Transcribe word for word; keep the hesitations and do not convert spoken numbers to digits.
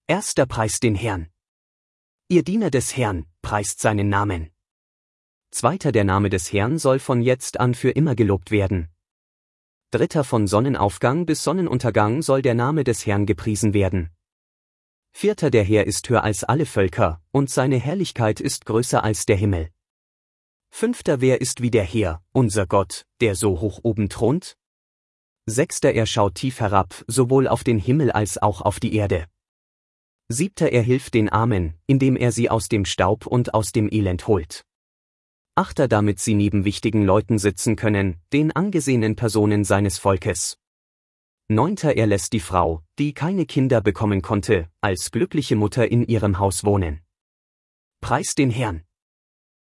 Erster preist den Herrn. Ihr Diener des Herrn, preist seinen Namen. Zweiter der Name des Herrn soll von jetzt an für immer gelobt werden. Dritter von Sonnenaufgang bis Sonnenuntergang soll der Name des Herrn gepriesen werden. Vierter der Herr ist höher als alle Völker, und seine Herrlichkeit ist größer als der Himmel. Fünfter wer ist wie der Herr, unser Gott, der so hoch oben thront? Sechster er schaut tief herab, sowohl auf den Himmel als auch auf die Erde. Siebter er hilft den Armen, indem er sie aus dem Staub und aus dem Elend holt. Achter damit sie neben wichtigen Leuten sitzen können, den angesehenen Personen seines Volkes. Neunter er lässt die Frau, die keine Kinder bekommen konnte, als glückliche Mutter in ihrem Haus wohnen. Preist den Herrn.